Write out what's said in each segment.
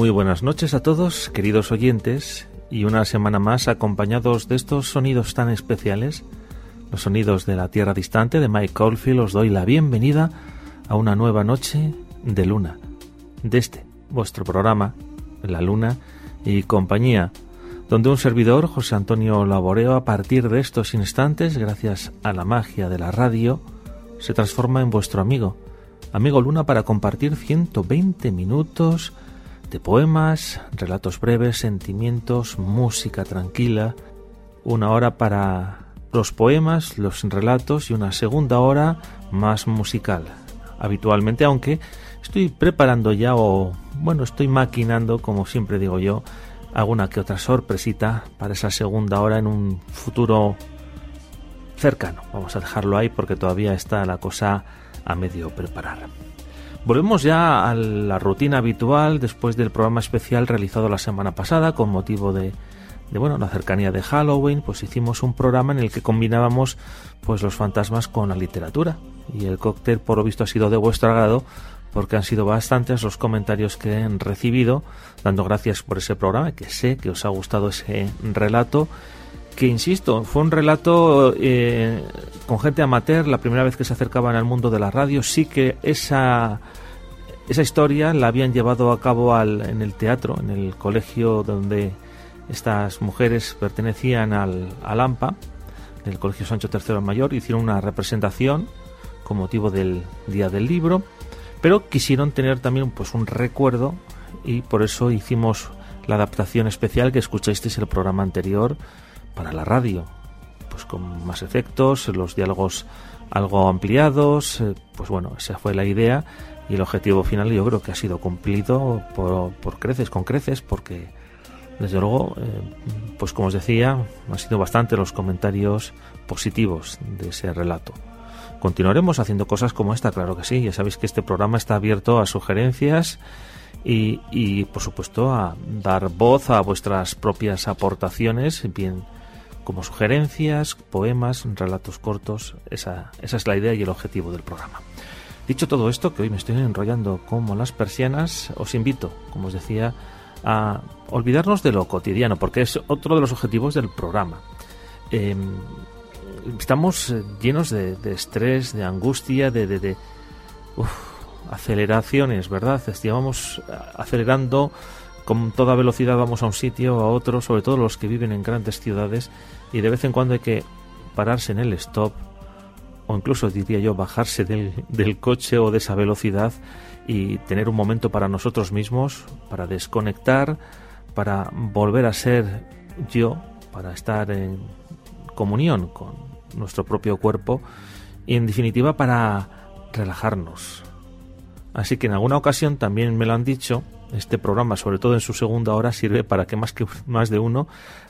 Muy buenas noches a todos, queridos oyentes, y una semana más acompañados de estos sonidos tan especiales, los sonidos de la tierra distante de Mike Oldfield. Os doy la bienvenida a una nueva noche de luna, de este, vuestro programa, La Luna y Compañía, donde un servidor, José Antonio Laboreo, a partir de estos instantes, gracias a la magia de la radio, se transforma en vuestro amigo Luna, para compartir 120 minutos de poemas, relatos breves, sentimientos, música tranquila, una hora para los poemas, los relatos y una segunda hora más musical. Habitualmente, aunque estoy preparando ya estoy maquinando, como siempre digo yo, alguna que otra sorpresita para esa segunda hora en un futuro cercano. Vamos a dejarlo ahí porque todavía está la cosa a medio preparar. Volvemos ya a la rutina habitual después del programa especial realizado la semana pasada con motivo de la cercanía de Halloween. Pues hicimos un programa en el que combinábamos pues los fantasmas con la literatura, y el cóctel por lo visto ha sido de vuestro agrado, porque han sido bastantes los comentarios que he recibido dando gracias por ese programa, que sé que os ha gustado ese relato, que insisto, fue un relato con gente amateur, la primera vez que se acercaban al mundo de la radio. Sí que esa historia la habían llevado a cabo en el teatro, en el colegio donde estas mujeres pertenecían al AMPA, del Colegio Sancho III el Mayor. Hicieron una representación con motivo del Día del Libro, pero quisieron tener también pues un recuerdo, y por eso hicimos la adaptación especial que escuchasteis el programa anterior para la radio, pues con más efectos, los diálogos algo ampliados. Esa fue la idea, y el objetivo final yo creo que ha sido cumplido con creces, porque desde luego, pues como os decía, han sido bastante los comentarios positivos de ese relato. Continuaremos haciendo cosas como esta, claro que sí. Ya sabéis que este programa está abierto a sugerencias y por supuesto a dar voz a vuestras propias aportaciones, bien como sugerencias, poemas, relatos cortos. Esa es la idea y el objetivo del programa. Dicho todo esto, que hoy me estoy enrollando como las persianas, os invito, como os decía, a olvidarnos de lo cotidiano, porque es otro de los objetivos del programa. Estamos llenos de estrés, de angustia, de aceleraciones, ¿verdad? Vamos acelerando con toda velocidad, vamos a un sitio, a otro, sobre todo los que viven en grandes ciudades, y de vez en cuando hay que pararse en el stop, o incluso diría yo bajarse del coche o de esa velocidad y tener un momento para nosotros mismos, para desconectar, para volver a ser yo, para estar en comunión con nuestro propio cuerpo y, en definitiva, para relajarnos. Así que en alguna ocasión también me lo han dicho, este programa, sobre todo en su segunda hora, sirve para que más de uno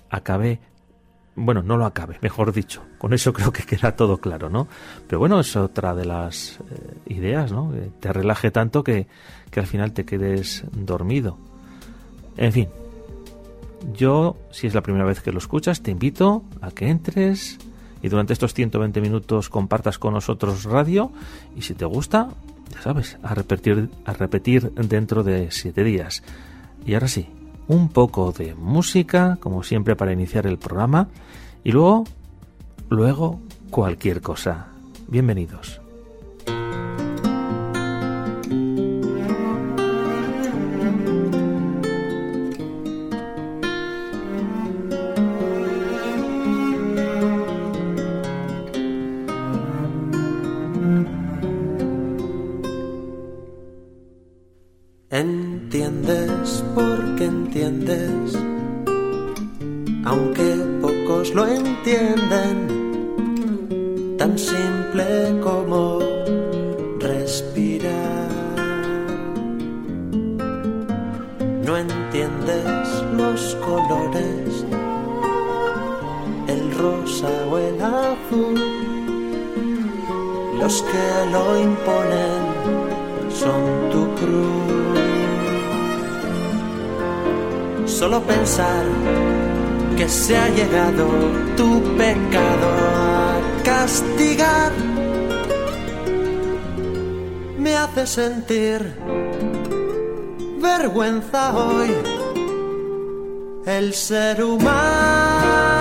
no lo acabe, mejor dicho. Con eso creo que queda todo claro, ¿no? Pero bueno, es otra de las ideas, ¿no? Que te relaje tanto que al final te quedes dormido. En fin, yo, si es la primera vez que lo escuchas, te invito a que entres y durante estos 120 minutos compartas con nosotros radio, y si te gusta, ya sabes, a repetir dentro de 7 días. Y ahora sí, un poco de música, como siempre, para iniciar el programa, y luego cualquier cosa. Bienvenidos. Entiendes porque entiendes, aunque pocos lo entienden, tan simple como respirar. No entiendes los colores, el rosa o el azul, los que lo imponen son tu cruz. Solo pensar que se ha llegado tu pecado a castigar me hace sentir vergüenza hoy el ser humano.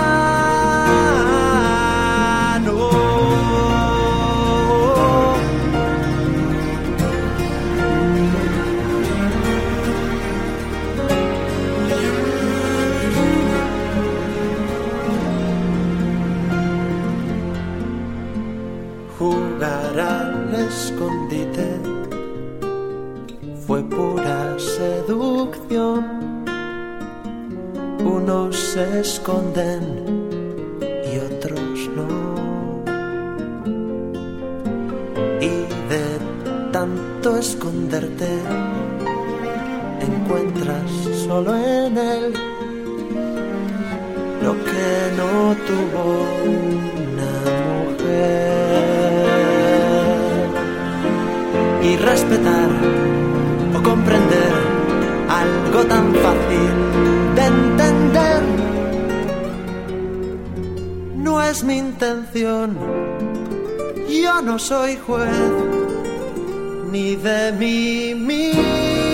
Jugar al escondite fue pura seducción. Unos se esconden y otros no. Y de tanto esconderte encuentras solo en él lo que no tuvo una mujer. Y respetar o comprender algo tan fácil de entender no es mi intención. Yo no soy juez ni de mí mismo.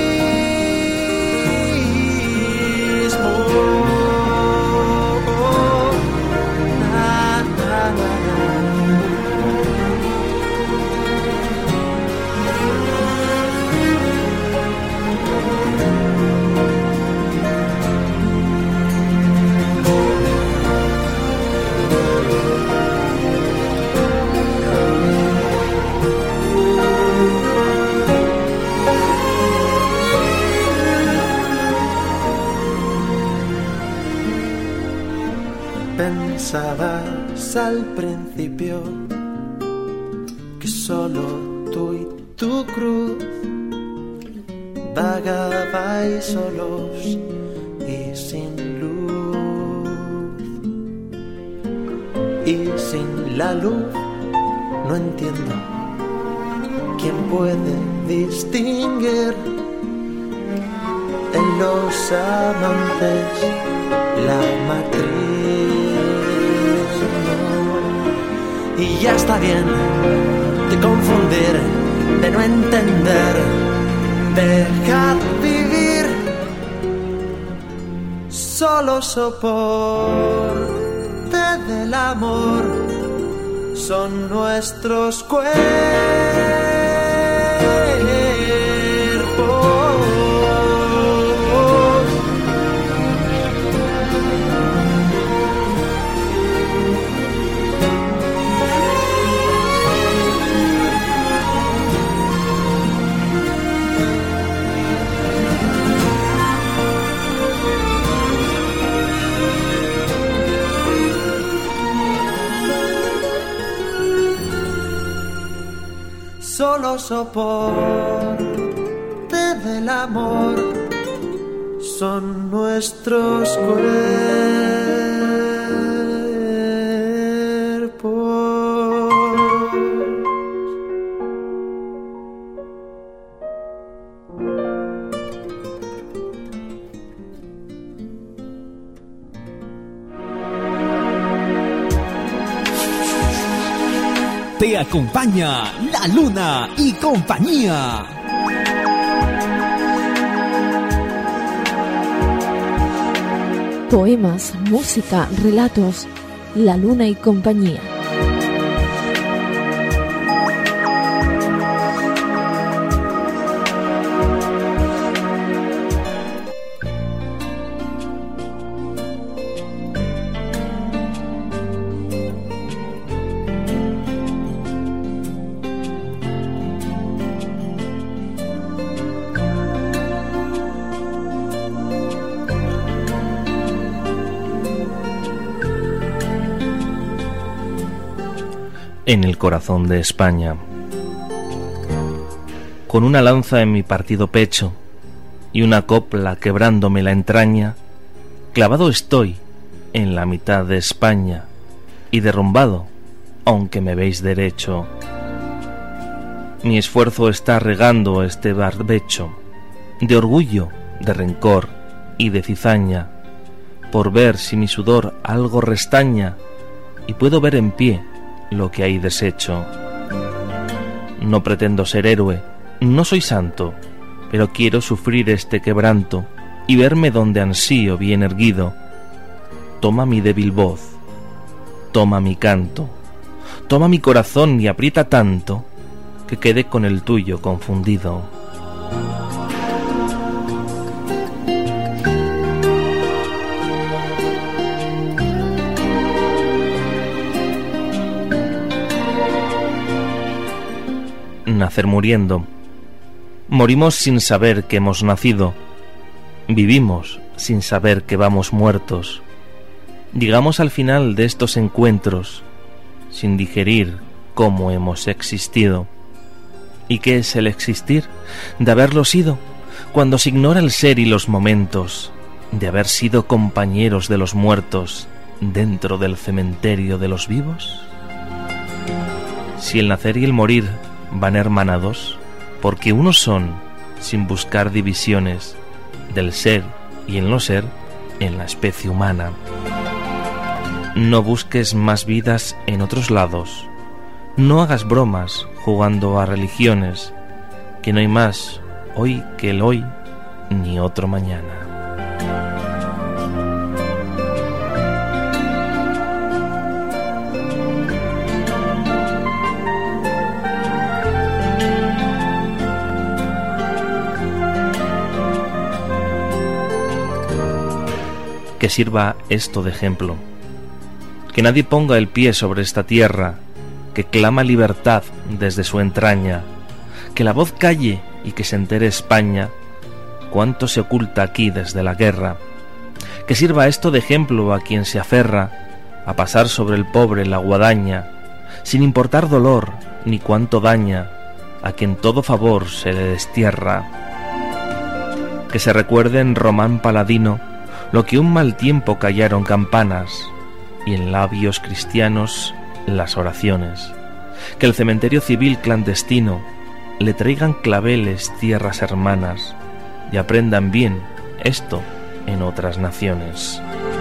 Pensabas al principio que solo tú y tu cruz vagabais solos y sin luz. Y sin la luz no entiendo quién puede distinguir en los amantes la matriz. Y ya está bien de confundir, de no entender, dejad vivir. Solo soporte del amor son nuestros cuerpos. Solo soporte del amor son nuestros cuerpos. Te acompaña La Luna y compañía. Poemas, música, relatos. La Luna y compañía. En el corazón de España, con una lanza en mi partido pecho y una copla quebrándome la entraña, clavado estoy en la mitad de España y derrumbado, aunque me veis derecho. Mi esfuerzo está regando este barbecho de orgullo, de rencor y de cizaña, por ver si mi sudor algo restaña y puedo ver en pie lo que hay deshecho. No pretendo ser héroe, no soy santo, pero quiero sufrir este quebranto y verme donde ansío bien erguido. Toma mi débil voz, toma mi canto, toma mi corazón y aprieta tanto que quede con el tuyo confundido. Nacer muriendo. Morimos sin saber que hemos nacido. Vivimos sin saber que vamos muertos. Llegamos al final de estos encuentros sin digerir cómo hemos existido. ¿Y qué es el existir? De haberlo sido, cuando se ignora el ser y los momentos, de haber sido compañeros de los muertos dentro del cementerio de los vivos. Si el nacer y el morir van hermanados, porque unos son, sin buscar divisiones, del ser y el no ser en la especie humana. No busques más vidas en otros lados, no hagas bromas jugando a religiones, que no hay más hoy que el hoy, ni otro mañana. Que sirva esto de ejemplo. Que nadie ponga el pie sobre esta tierra que clama libertad desde su entraña. Que la voz calle y que se entere España cuánto se oculta aquí desde la guerra. Que sirva esto de ejemplo a quien se aferra a pasar sobre el pobre la guadaña, sin importar dolor ni cuánto daña a quien todo favor se le destierra. Que se recuerde en Román Paladino lo que un mal tiempo callaron campanas, y en labios cristianos las oraciones. Que el cementerio civil clandestino le traigan claveles tierras hermanas, y aprendan bien esto en otras naciones.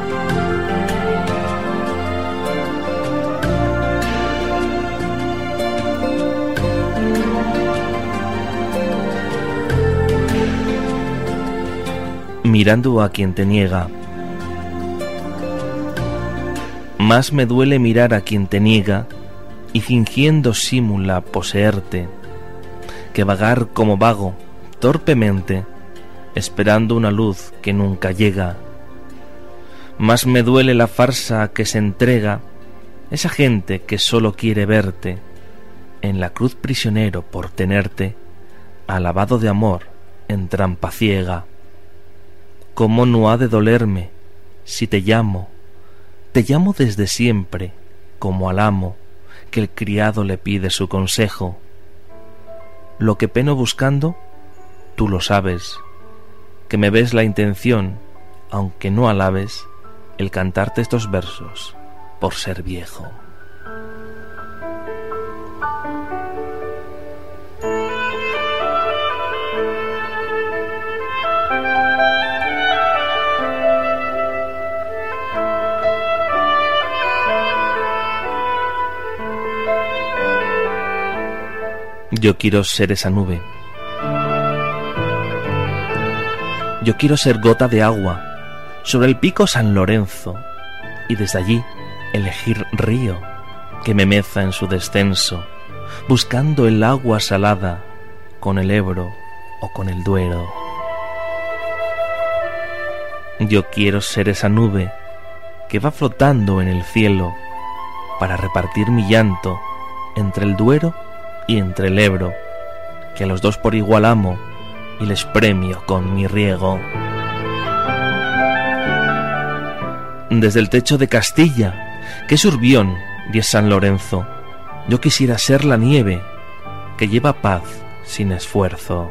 Mirando a quien te niega. Más me duele mirar a quien te niega y fingiendo simula poseerte, que vagar como vago, torpemente, esperando una luz que nunca llega. Más me duele la farsa que se entrega esa gente que solo quiere verte en la cruz prisionero por tenerte, alabado de amor en trampa ciega. ¿Cómo no ha de dolerme si te llamo desde siempre, como al amo, que el criado le pide su consejo? Lo que peno buscando, tú lo sabes, que me ves la intención, aunque no alabes, el cantarte estos versos por ser viejo. Yo quiero ser esa nube. Yo quiero ser gota de agua sobre el pico San Lorenzo y desde allí elegir río que me meza en su descenso, buscando el agua salada con el Ebro o con el Duero. Yo quiero ser esa nube que va flotando en el cielo para repartir mi llanto entre el Duero y entre el Ebro, que a los dos por igual amo y les premio con mi riego. Desde el techo de Castilla, que es Urbión y es San Lorenzo, yo quisiera ser la nieve que lleva paz sin esfuerzo.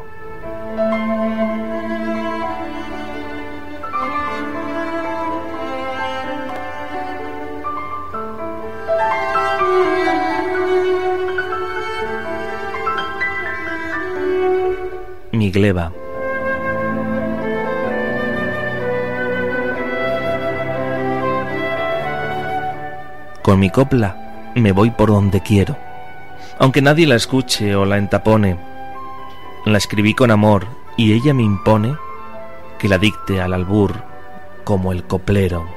Mi gleba. Con mi copla me voy por donde quiero, aunque nadie la escuche o la entapone. La escribí con amor y ella me impone que la dicte al albur como el coplero.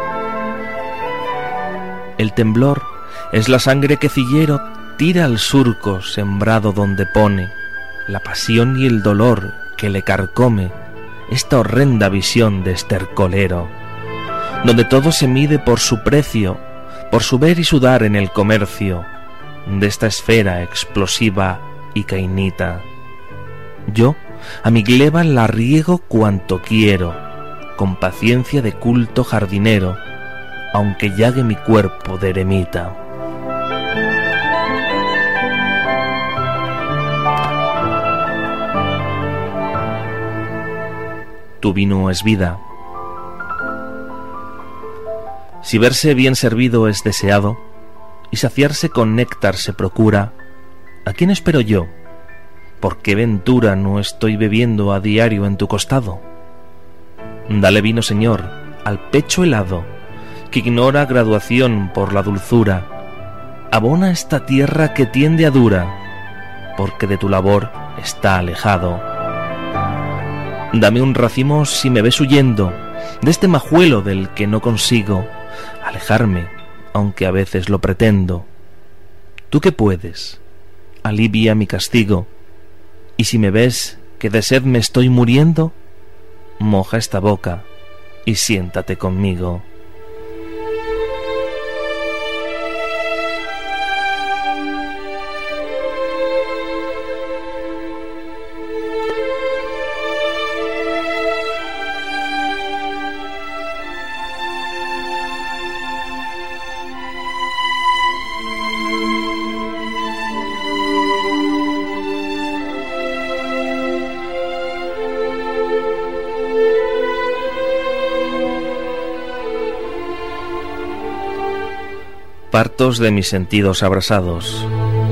El temblor es la sangre que Cillero tira al surco sembrado donde pone la pasión y el dolor que le carcome esta horrenda visión de estercolero, donde todo se mide por su precio, por su ver y sudar en el comercio de esta esfera explosiva y cainita. Yo a mi gleba la riego cuanto quiero, con paciencia de culto jardinero, aunque llague mi cuerpo de eremita. Tu vino es vida. Si verse bien servido es deseado, y saciarse con néctar se procura, ¿a quién espero yo? ¿Por qué ventura no estoy bebiendo a diario en tu costado? Dale vino, Señor, al pecho helado, que ignora graduación por la dulzura. Abona esta tierra que tiende a dura, porque de tu labor está alejado. Dame un racimo si me ves huyendo de este majuelo del que no consigo alejarme, aunque a veces lo pretendo. Tú que puedes, alivia mi castigo, y si me ves que de sed me estoy muriendo, moja esta boca y siéntate conmigo. Partos de mis sentidos abrasados.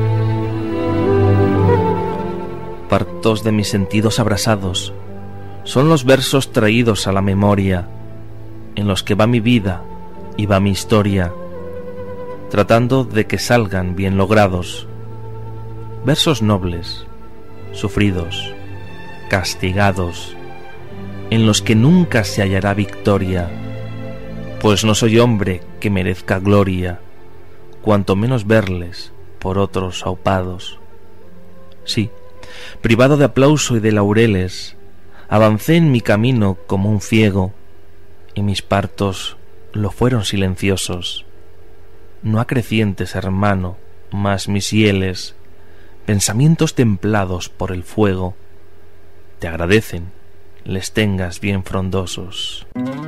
Partos de mis sentidos abrasados son los versos traídos a la memoria, en los que va mi vida y va mi historia, tratando de que salgan bien logrados. Versos nobles, sufridos, castigados, en los que nunca se hallará victoria, pues no soy hombre que merezca gloria, cuanto menos verles por otros aupados. Sí, privado de aplauso y de laureles, avancé en mi camino como un ciego, y mis partos lo fueron silenciosos. No acrecientes, hermano, mas mis hieles, pensamientos templados por el fuego, te agradecen les tengas bien frondosos.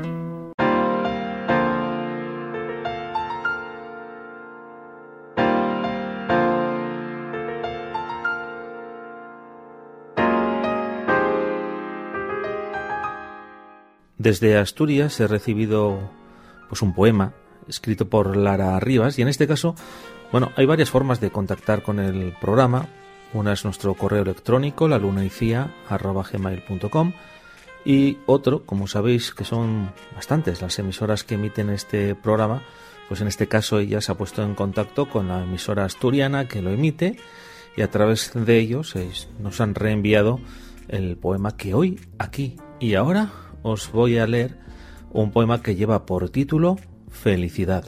Desde Asturias he recibido un poema escrito por Lara Rivas, y en este caso, hay varias formas de contactar con el programa. Una es nuestro correo electrónico, lalunaycia@gmail.com, y otro, como sabéis que son bastantes las emisoras que emiten este programa, pues en este caso ella se ha puesto en contacto con la emisora asturiana que lo emite, y a través de ellos nos han reenviado el poema que hoy, aquí y ahora os voy a leer, un poema que lleva por título Felicidad.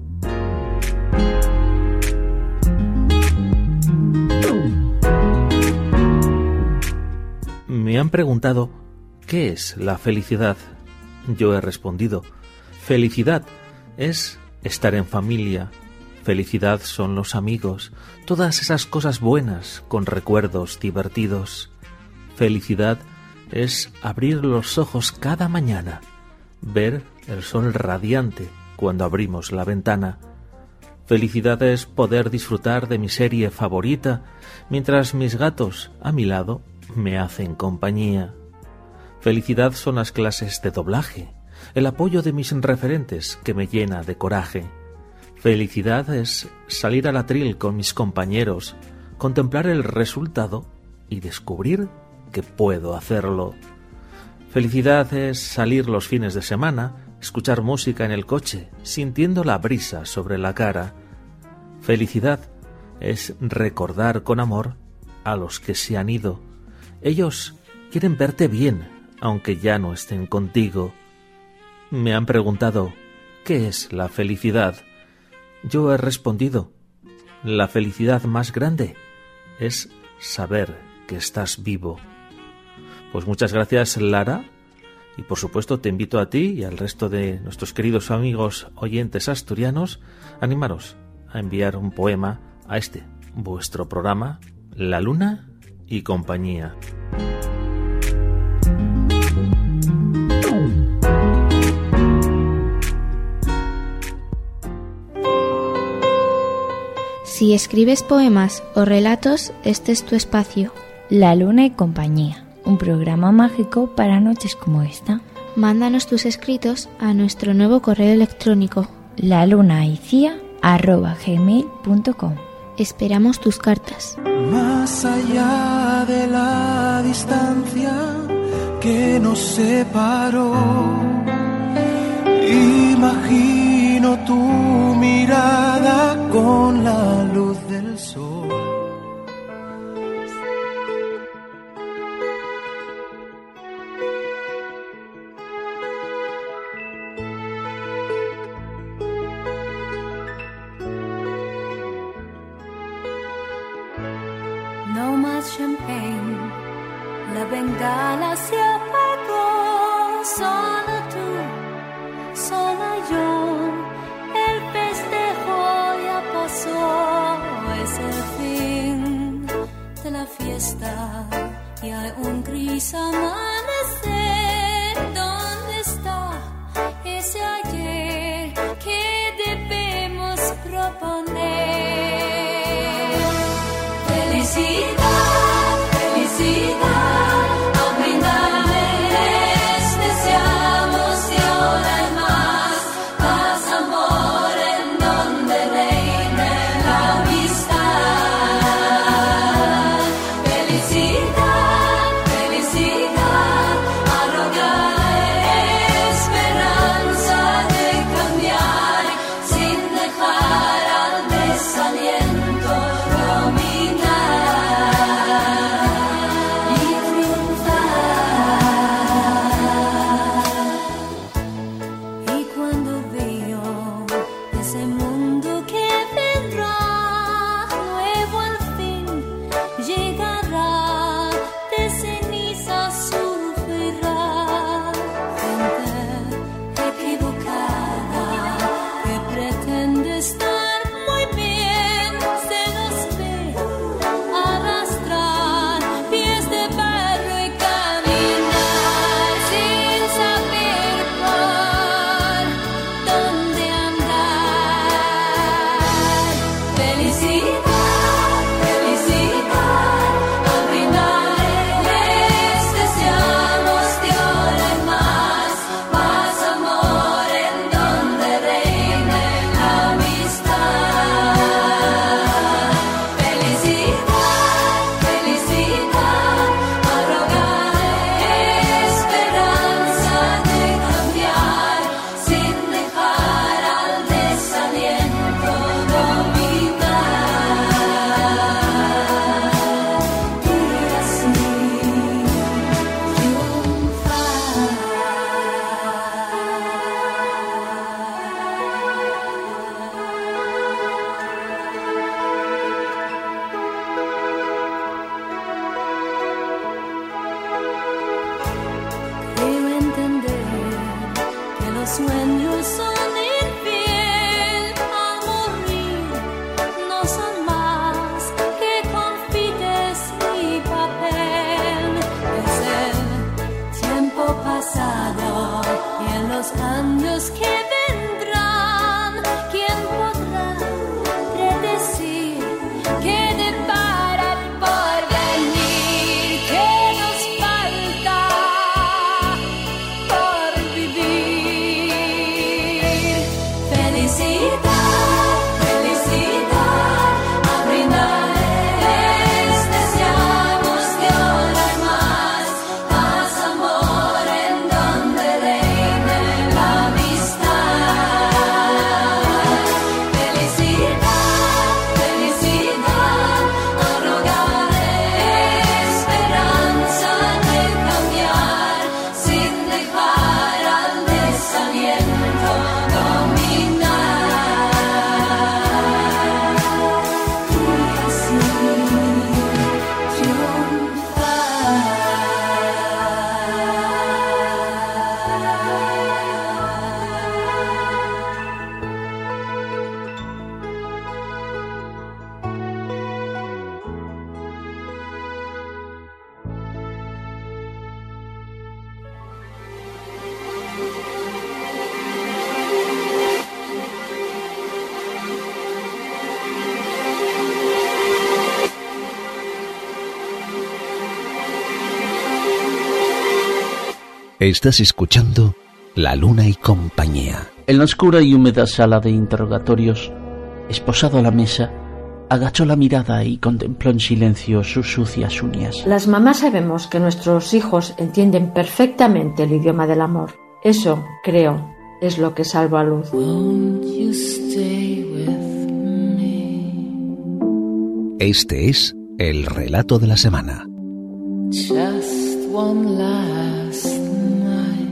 Me han preguntado ¿qué es la felicidad? Yo he respondido: felicidad es estar en familia, felicidad son los amigos, todas esas cosas buenas con recuerdos divertidos. Felicidad es abrir los ojos cada mañana, ver el sol radiante cuando abrimos la ventana. Felicidad es poder disfrutar de mi serie favorita mientras mis gatos a mi lado me hacen compañía. Felicidad son las clases de doblaje, el apoyo de mis referentes que me llena de coraje. Felicidad es salir al atril con mis compañeros, contemplar el resultado y descubrir que puedo hacerlo. Felicidad es salir los fines de semana, escuchar música en el coche, sintiendo la brisa sobre la cara. Felicidad es recordar con amor a los que se han ido. Ellos quieren verte bien, aunque ya no estén contigo. Me han preguntado, ¿qué es la felicidad? Yo he respondido, la felicidad más grande es saber que estás vivo. Pues muchas gracias, Lara, y por supuesto te invito a ti y al resto de nuestros queridos amigos oyentes asturianos a animaros a enviar un poema a este, vuestro programa, La Luna y Compañía. Si escribes poemas o relatos, este es tu espacio. La Luna y Compañía, un programa mágico para noches como esta. Mándanos tus escritos a nuestro nuevo correo electrónico lalunaicia@gmail.com. Esperamos tus cartas. Más allá de la distancia que nos separó, imagino tu mirada con la luz del sol. No más champagne, la bengala se apagó, sola tú, sola yo, el festejo ya pasó, es el fin de la fiesta y hay un gris amanecer. ¿Dónde está ese ayer que debemos proponer? Felicidad, felicidad, al brindarles deseamos y ahora hay más, paz, amor en donde reine la amistad. Felicidad, felicidad, arrogar esperanza de cambiar sin dejar al desaliento dominar. Esperanza de Estás escuchando La Luna y Compañía. En la oscura y húmeda sala de interrogatorios, esposado a la mesa, agachó la mirada y contempló en silencio sus sucias uñas. Las mamás sabemos que nuestros hijos entienden perfectamente el idioma del amor. Eso, creo, es lo que salva a Luz. Este es el relato de la semana. Just one last night.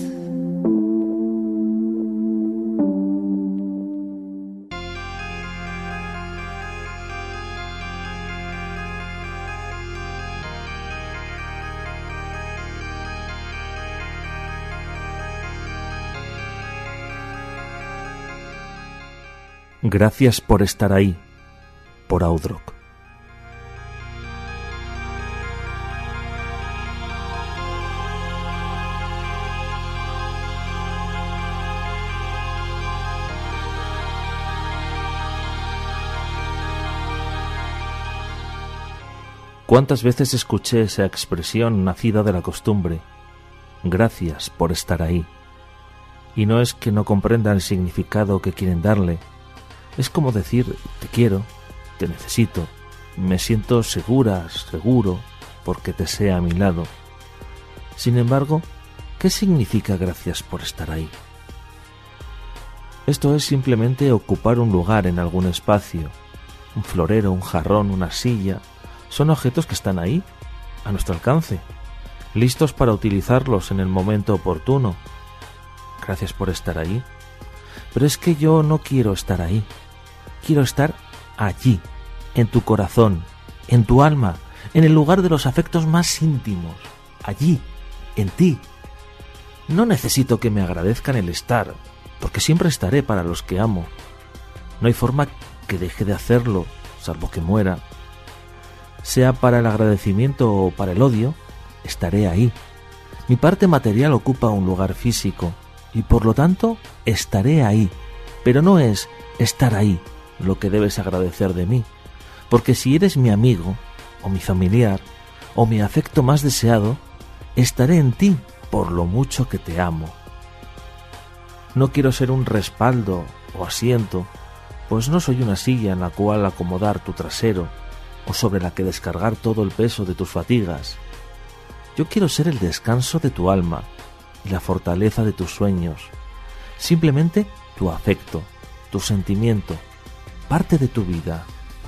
Gracias por estar ahí, por Audrock. ¿Cuántas veces escuché esa expresión nacida de la costumbre? Gracias por estar ahí. Y no es que no comprendan el significado que quieren darle. Es como decir, te quiero, te necesito, me siento seguro, porque te sé a mi lado. Sin embargo, ¿qué significa gracias por estar ahí? Esto es simplemente ocupar un lugar en algún espacio, un florero, un jarrón, una silla. Son objetos que están ahí, a nuestro alcance, listos para utilizarlos en el momento oportuno. Gracias por estar ahí. Pero es que yo no quiero estar ahí. Quiero estar allí, en tu corazón, en tu alma, en el lugar de los afectos más íntimos, allí, en ti. No necesito que me agradezcan el estar, porque siempre estaré para los que amo. No hay forma que deje de hacerlo, salvo que muera. Sea para el agradecimiento o para el odio, estaré ahí. Mi parte material ocupa un lugar físico y por lo tanto estaré ahí. Pero no es estar ahí lo que debes agradecer de mí, porque si eres mi amigo o mi familiar o mi afecto más deseado, estaré en ti por lo mucho que te amo. No quiero ser un respaldo o asiento, pues no soy una silla en la cual acomodar tu trasero o sobre la que descargar todo el peso de tus fatigas. Yo quiero ser el descanso de tu alma y la fortaleza de tus sueños, simplemente tu afecto, tu sentimiento, parte de tu vida.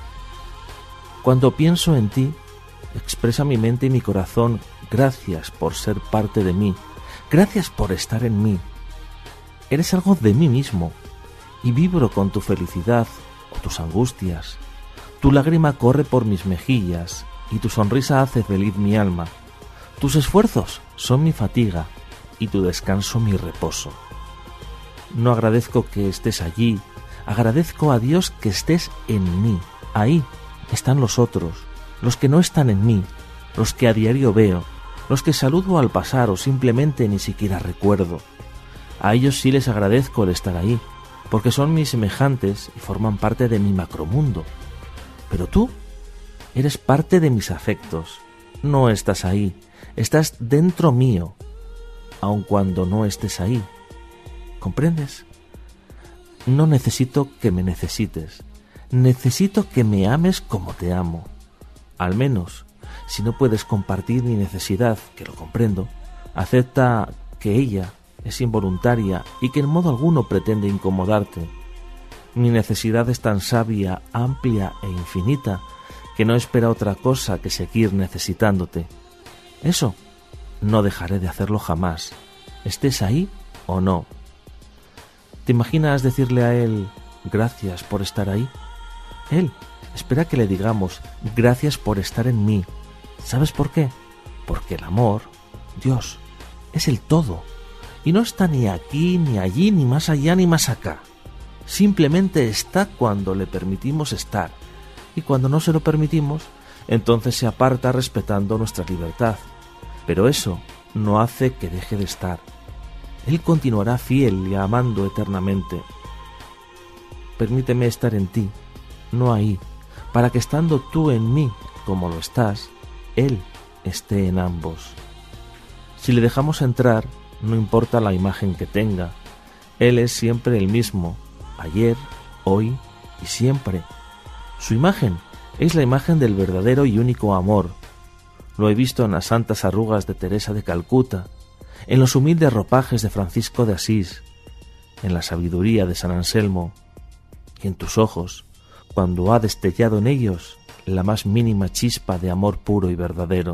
Cuando pienso en ti, expresa mi mente y mi corazón gracias por ser parte de mí, gracias por estar en mí. Eres algo de mí mismo y vibro con tu felicidad o tus angustias. Tu lágrima corre por mis mejillas y tu sonrisa hace feliz mi alma. Tus esfuerzos son mi fatiga y tu descanso mi reposo. No agradezco que estés allí, agradezco a Dios que estés en mí. Ahí están los otros, los que no están en mí, los que a diario veo, los que saludo al pasar o simplemente ni siquiera recuerdo. A ellos sí les agradezco el estar ahí, porque son mis semejantes y forman parte de mi macromundo. Pero tú eres parte de mis afectos, no estás ahí, estás dentro mío, aun cuando no estés ahí. ¿Comprendes? No necesito que me necesites, necesito que me ames como te amo. Al menos, si no puedes compartir mi necesidad, que lo comprendo, acepta que ella es involuntaria y que en modo alguno pretende incomodarte. Mi necesidad es tan sabia, amplia e infinita que no espera otra cosa que seguir necesitándote. Eso no dejaré de hacerlo jamás, estés ahí o no. ¿Te imaginas decirle a él gracias por estar ahí? Él espera que le digamos gracias por estar en mí. ¿Sabes por qué? Porque el amor, Dios, es el todo y no está ni aquí, ni allí, ni más allá, ni más acá. Simplemente está cuando le permitimos estar, y cuando no se lo permitimos, entonces se aparta respetando nuestra libertad. Pero eso no hace que deje de estar. Él continuará fiel y amando eternamente. Permíteme estar en ti, no ahí, para que estando tú en mí como lo estás, Él esté en ambos. Si le dejamos entrar, no importa la imagen que tenga, Él es siempre el mismo, ayer, hoy y siempre. Su imagen es la imagen del verdadero y único amor. Lo he visto en las santas arrugas de Teresa de Calcuta, en los humildes ropajes de Francisco de Asís, en la sabiduría de San Anselmo, y en tus ojos, cuando ha destellado en ellos la más mínima chispa de amor puro y verdadero.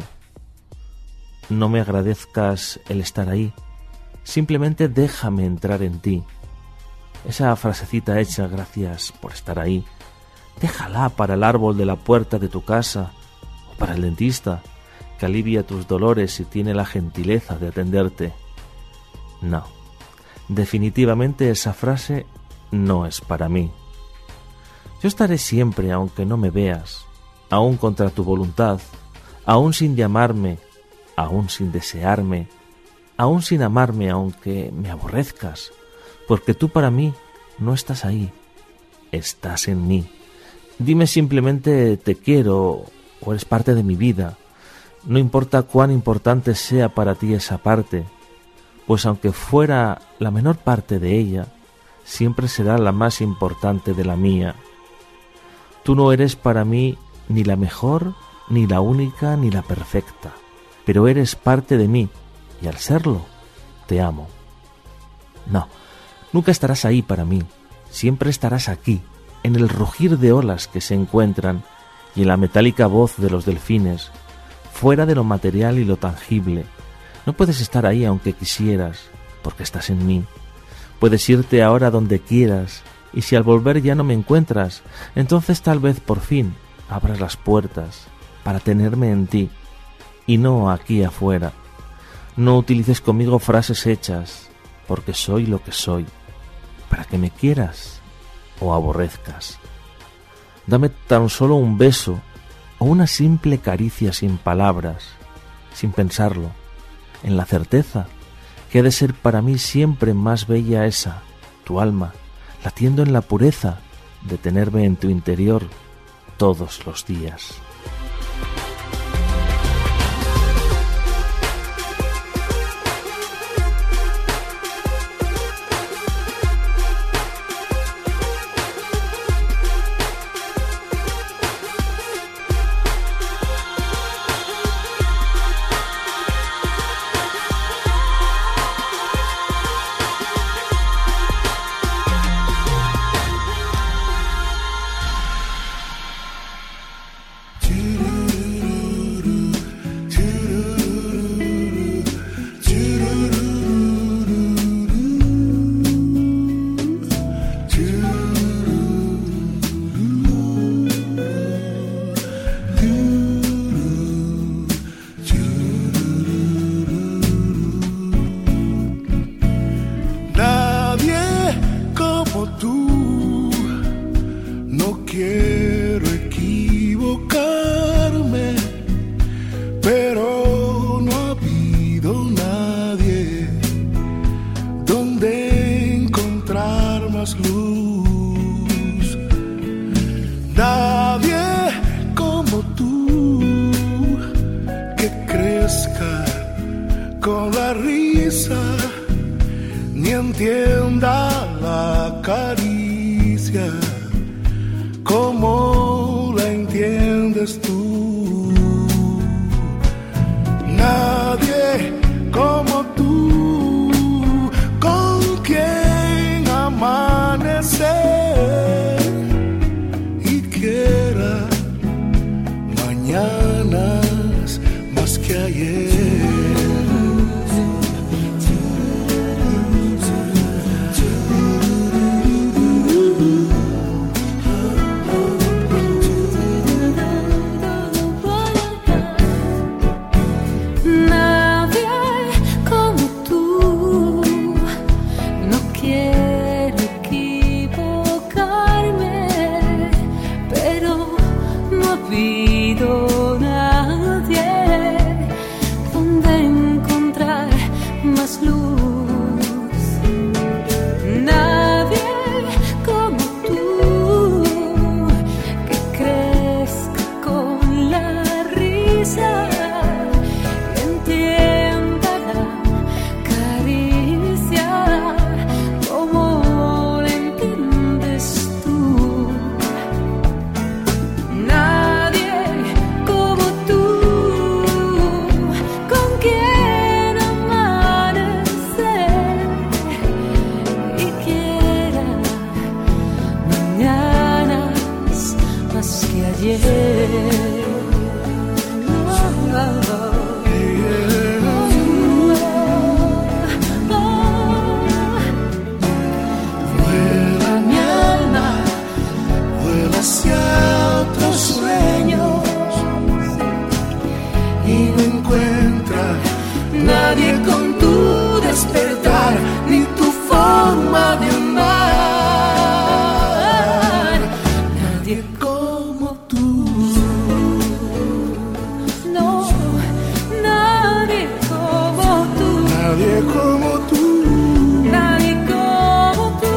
No me agradezcas el estar ahí, simplemente déjame entrar en ti. Esa frasecita hecha gracias por estar ahí, déjala para el árbol de la puerta de tu casa o para el dentista, que alivia tus dolores y tiene la gentileza de atenderte. No, definitivamente esa frase no es para mí. Yo estaré siempre aunque no me veas, aún contra tu voluntad, aún sin llamarme, aún sin desearme, aún sin amarme aunque me aborrezcas, porque tú para mí no estás ahí, estás en mí. Dime simplemente te quiero o eres parte de mi vida. No importa cuán importante sea para ti esa parte, pues aunque fuera la menor parte de ella, siempre será la más importante de la mía. Tú no eres para mí ni la mejor, ni la única, ni la perfecta, pero eres parte de mí, y al serlo, te amo. No, nunca estarás ahí para mí, siempre estarás aquí, en el rugir de olas que se encuentran, y en la metálica voz de los delfines, fuera de lo material y lo tangible. No puedes estar ahí aunque quisieras, porque estás en mí. Puedes irte ahora donde quieras, y si al volver ya no me encuentras, entonces tal vez por fin abras las puertas para tenerme en ti, y no aquí afuera. No utilices conmigo frases hechas, porque soy lo que soy, para que me quieras o aborrezcas. Dame tan solo un beso o una simple caricia sin palabras, sin pensarlo, en la certeza que ha de ser para mí siempre más bella esa, tu alma, latiendo en la pureza de tenerme en tu interior todos los días. ayer. Vuela mi alma, vuela hacia otros sueños y no encuentra nadie con tu despertar ni tu forma de amar. Nadie como tú. No, nadie como tú. Nadie como tú. Nadie como tú.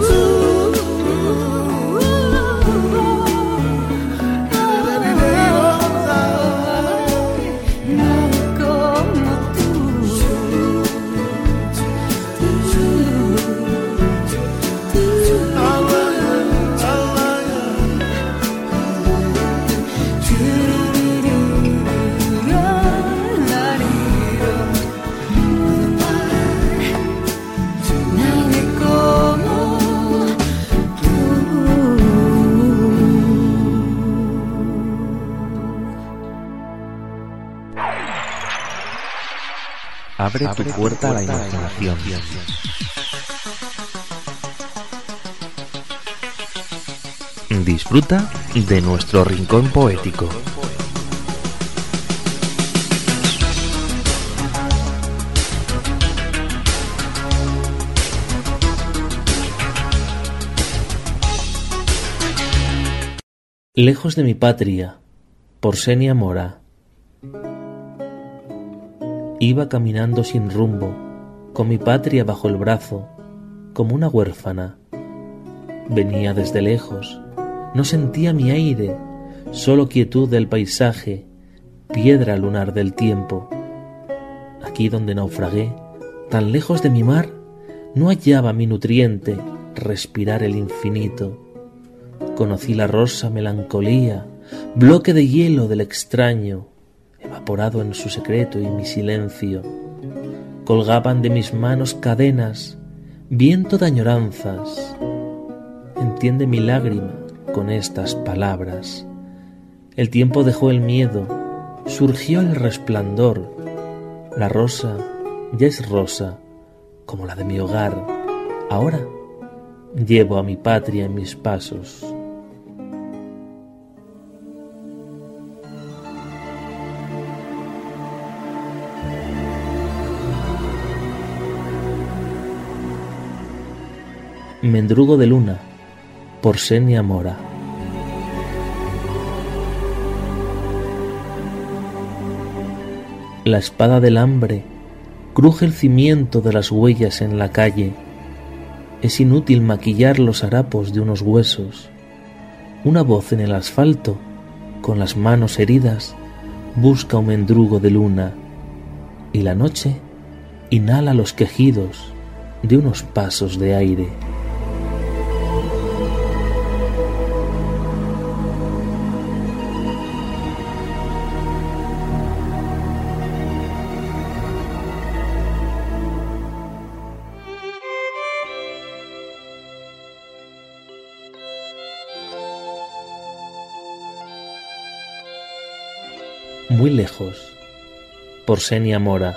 Abre tu puerta a la imaginación. Disfruta de nuestro rincón poético. Lejos de mi patria, por Xenia Mora. Iba caminando sin rumbo, con mi patria bajo el brazo, como una huérfana. Venía desde lejos, no sentía mi aire, solo quietud del paisaje, piedra lunar del tiempo. Aquí donde naufragué, tan lejos de mi mar, no hallaba mi nutriente, respirar el infinito. Conocí la rosa melancolía, bloque de hielo del extraño, evaporado en su secreto y mi silencio. Colgaban de mis manos cadenas, viento de añoranzas. Entiende mi lágrima con estas palabras. El tiempo dejó el miedo, surgió el resplandor. La rosa ya es rosa, como la de mi hogar. Ahora llevo a mi patria en mis pasos. Mendrugo de luna, por Xenia Mora. La espada del hambre cruje el cimiento de las huellas en la calle. Es inútil maquillar los harapos de unos huesos. Una voz en el asfalto, con las manos heridas, busca un mendrugo de luna, y la noche inhala los quejidos de unos pasos de aire. Muy lejos, por Xenia Mora.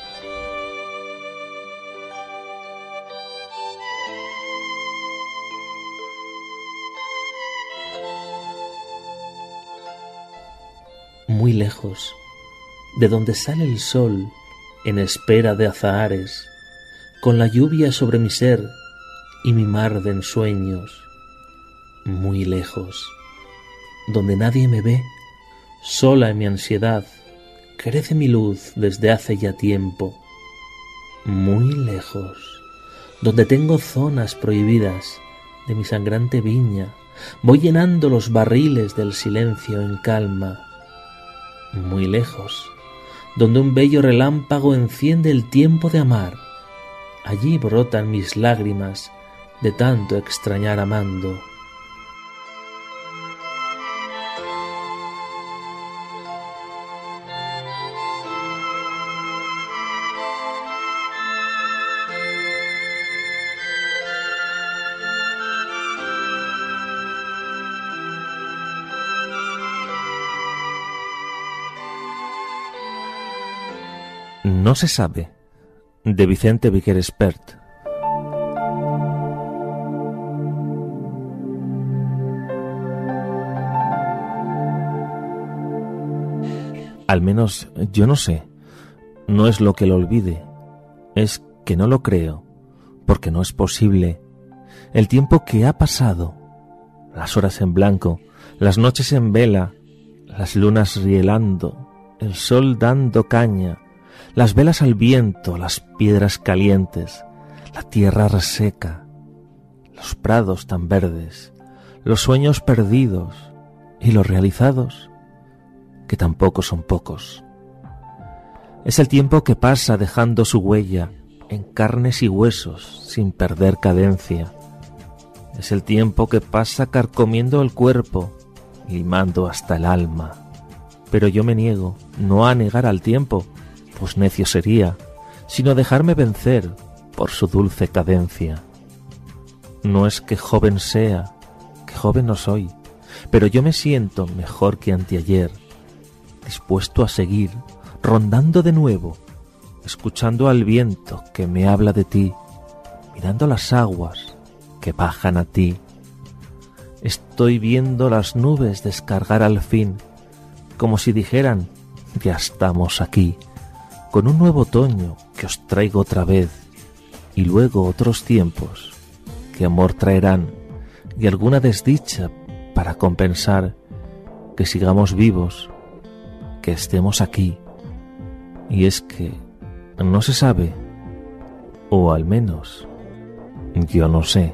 Muy lejos, de donde sale el sol en espera de azahares, con la lluvia sobre mi ser y mi mar de ensueños. Muy lejos, donde nadie me ve, sola en mi ansiedad, crece mi luz desde hace ya tiempo. Muy lejos, donde tengo zonas prohibidas de mi sangrante viña, voy llenando los barriles del silencio en calma. Muy lejos, donde un bello relámpago enciende el tiempo de amar, allí brotan mis lágrimas de tanto extrañar amando. No se sabe, de Vicente Viquer Espert. Al menos yo no sé. No es lo que lo olvide, es que no lo creo, porque no es posible. El tiempo que ha pasado, las horas en blanco, las noches en vela, las lunas rielando, el sol dando caña, las velas al viento, las piedras calientes, la tierra reseca, los prados tan verdes, los sueños perdidos y los realizados, que tampoco son pocos. Es el tiempo que pasa dejando su huella en carnes y huesos sin perder cadencia. Es el tiempo que pasa carcomiendo el cuerpo, limando hasta el alma. Pero yo me niego no a negar al tiempo, pues necio sería, sino dejarme vencer por su dulce cadencia. No es que joven sea, que joven no soy, pero yo me siento mejor que anteayer, dispuesto a seguir, rondando de nuevo, escuchando al viento que me habla de ti, mirando las aguas que bajan a ti. Estoy viendo las nubes descargar al fin, como si dijeran, ya estamos aquí, con un nuevo otoño que os traigo otra vez, y luego otros tiempos que amor traerán, y alguna desdicha para compensar, que sigamos vivos, que estemos aquí. Y es que no se sabe, o al menos yo no sé.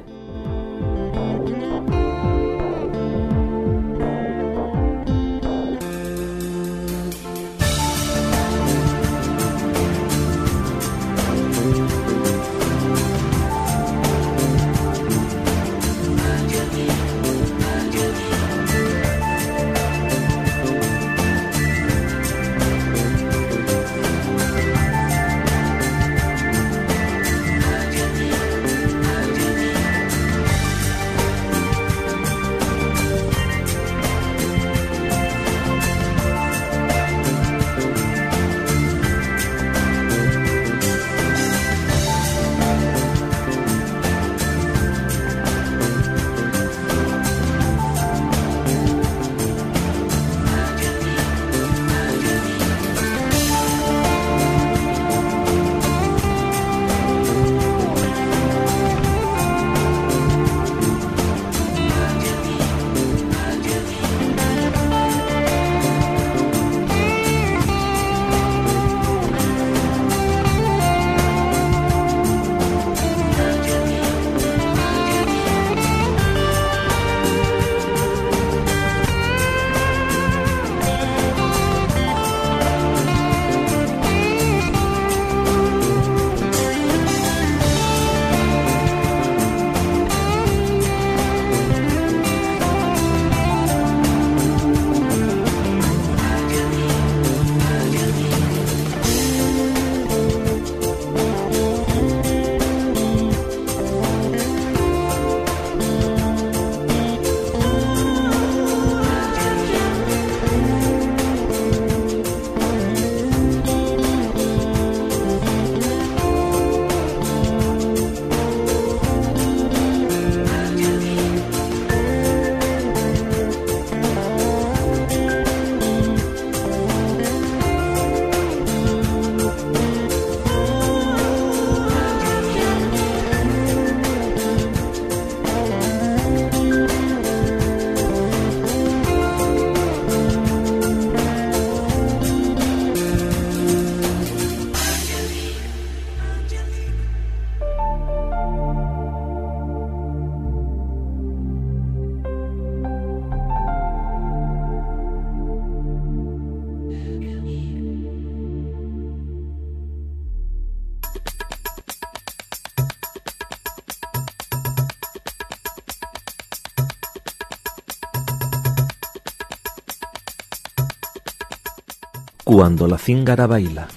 Cuando la cíngara baila,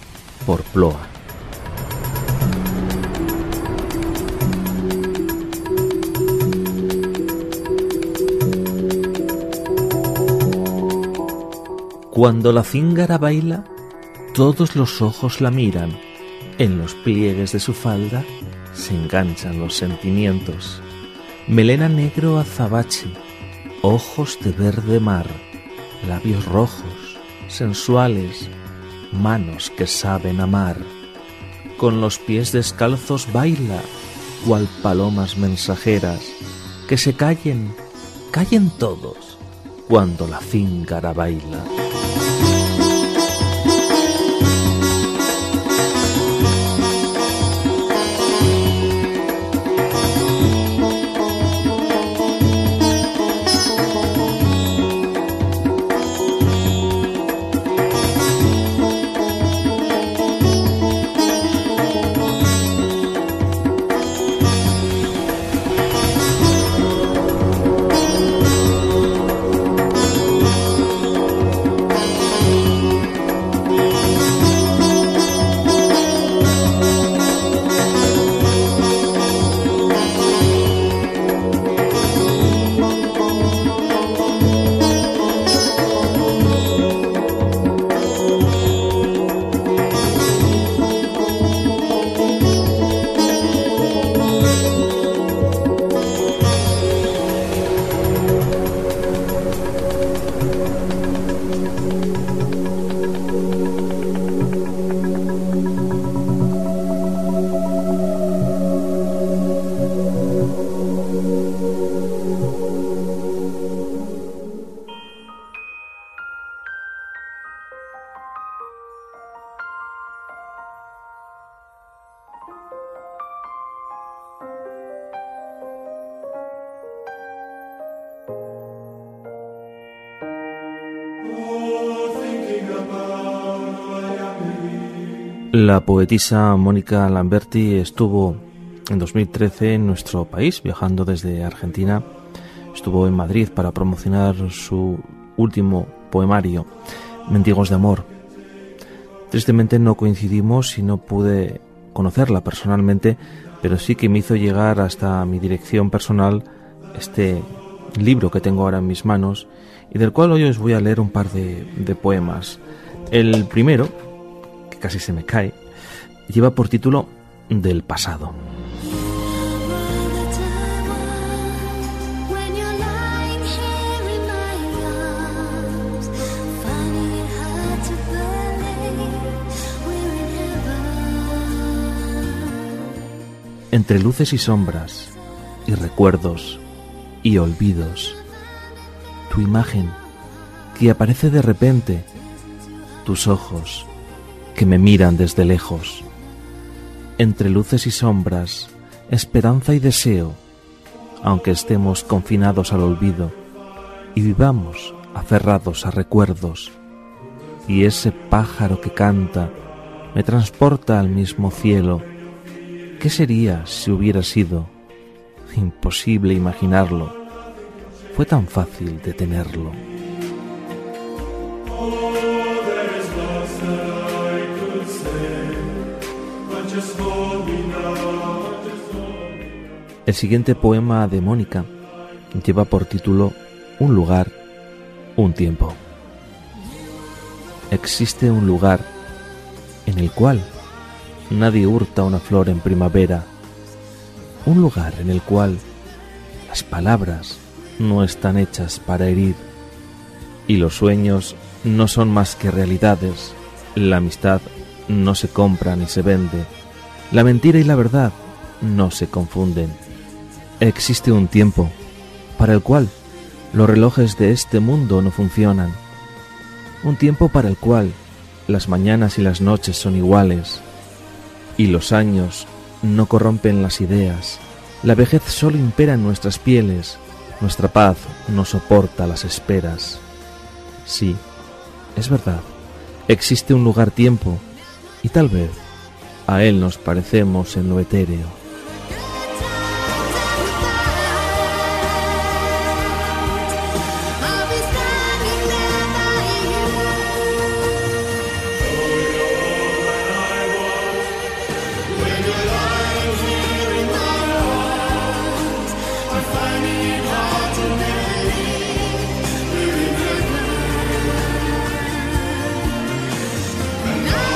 por Ploa. Cuando la cíngara baila, Todos los ojos la miran, en los pliegues de su falda se enganchan los sentimientos. Melena negro azabache, ojos de verde mar, labios rojos, sensuales, manos que saben amar. Con los pies descalzos baila, cual palomas mensajeras, que se callen, callen todos, cuando la cíngara baila. La poetisa Mónica Lamberti estuvo en 2013 en nuestro país, viajando desde Argentina. Estuvo en Madrid para promocionar su último poemario, Mendigos de Amor. Tristemente no coincidimos y no pude conocerla personalmente, pero sí que me hizo llegar hasta mi dirección personal este libro que tengo ahora en mis manos y del cual hoy os voy a leer un par de poemas. El primero, que casi se me cae, lleva por título Del pasado. Entre luces y sombras, y recuerdos, y olvidos, tu imagen que aparece de repente, tus ojos que me miran desde lejos. Entre luces y sombras, esperanza y deseo, aunque estemos confinados al olvido y vivamos aferrados a recuerdos, y ese pájaro que canta me transporta al mismo cielo. ¿Qué sería si hubiera sido? Imposible imaginarlo. Fue tan fácil detenerlo. El siguiente poema de Mónica lleva por título Un lugar, un tiempo. Existe un lugar en el cual nadie hurta una flor en primavera, un lugar en el cual las palabras no están hechas para herir y los sueños no son más que realidades, la amistad no se compra ni se vende, la mentira y la verdad no se confunden. Existe un tiempo para el cual los relojes de este mundo no funcionan, un tiempo para el cual las mañanas y las noches son iguales, y los años no corrompen las ideas, la vejez solo impera en nuestras pieles, nuestra paz no soporta las esperas. Sí, es verdad, existe un lugar-tiempo, y tal vez a él nos parecemos en lo etéreo. No!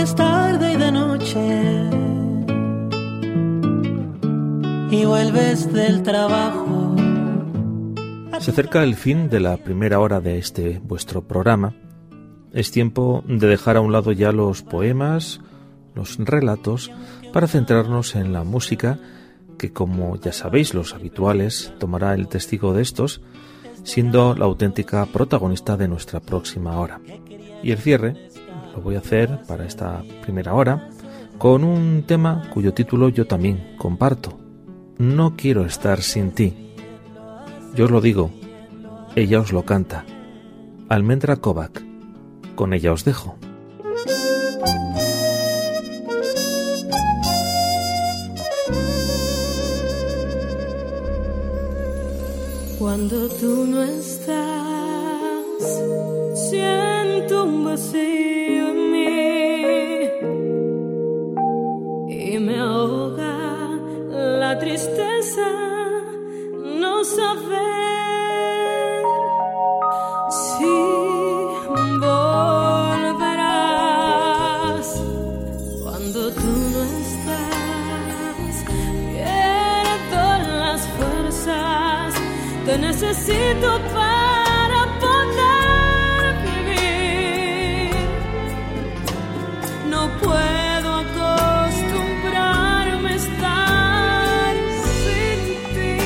es tarde y de noche y vuelves del trabajo. Se acerca el fin de la primera hora de este vuestro programa. Es tiempo de dejar a un lado ya los poemas, los relatos, para centrarnos en la música que, como ya sabéis los habituales, tomará el testigo de estos, siendo la auténtica protagonista de nuestra próxima hora. Y el cierre lo voy a hacer para esta primera hora con un tema cuyo título yo también comparto. No quiero estar sin ti. Yo os lo digo, ella os lo canta. Almendra Kovac, con ella os dejo. Cuando tú no estás, siento un vacío en mí y me ahoga la tristeza, no saber si volverás. Cuando tú no estás, pierdo las fuerzas, te necesito para poder vivir. No puedo acostumbrarme a estar sin ti.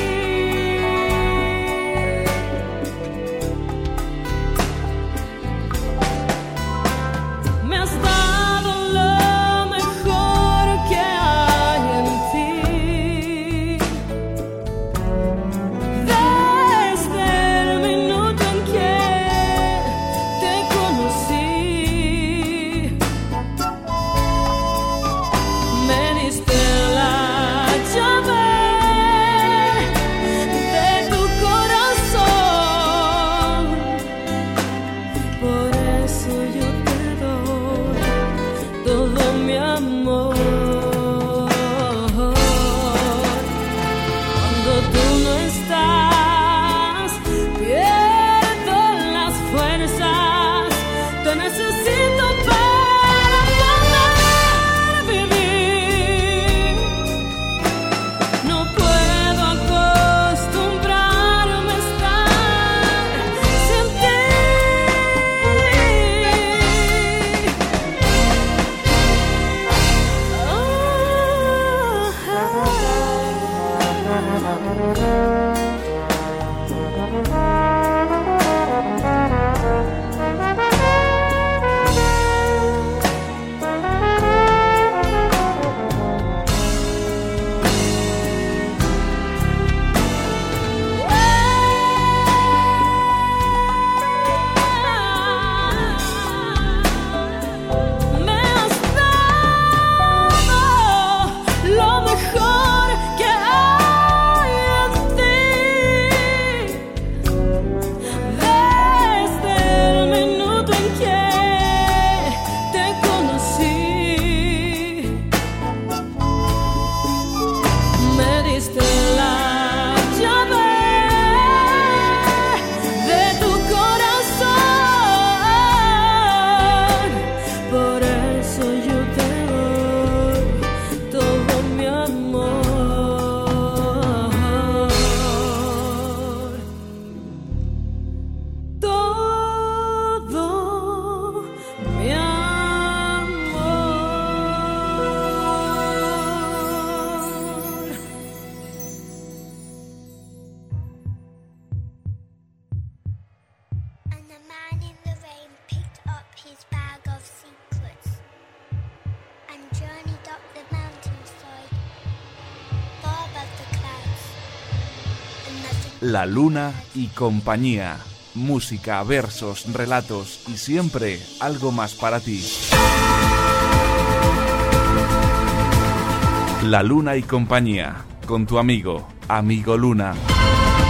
Me has dado lo mejor que hay en ti. Desde el minuto en que te conocí, me diste la llave de tu corazón. Por eso yo te doy todo mi amor. Cuando tú no estás, pierdo las fuerzas, te necesito para poder vivir. No puedo acostumbrarme a estar sin ti. Me has dado lo mejor que hay en ti. Desde el minuto en que te conocí, me diste la llave de tu corazón. Por eso yo te doy todo mi amor. Todo mi amor. And the man in the rain picked up his bag of secrets and journeyed up the mountainside, far above the clouds. And nothing La Luna y compañía. Música, versos, relatos y siempre algo más para ti. La Luna y compañía. Con tu amigo Luna.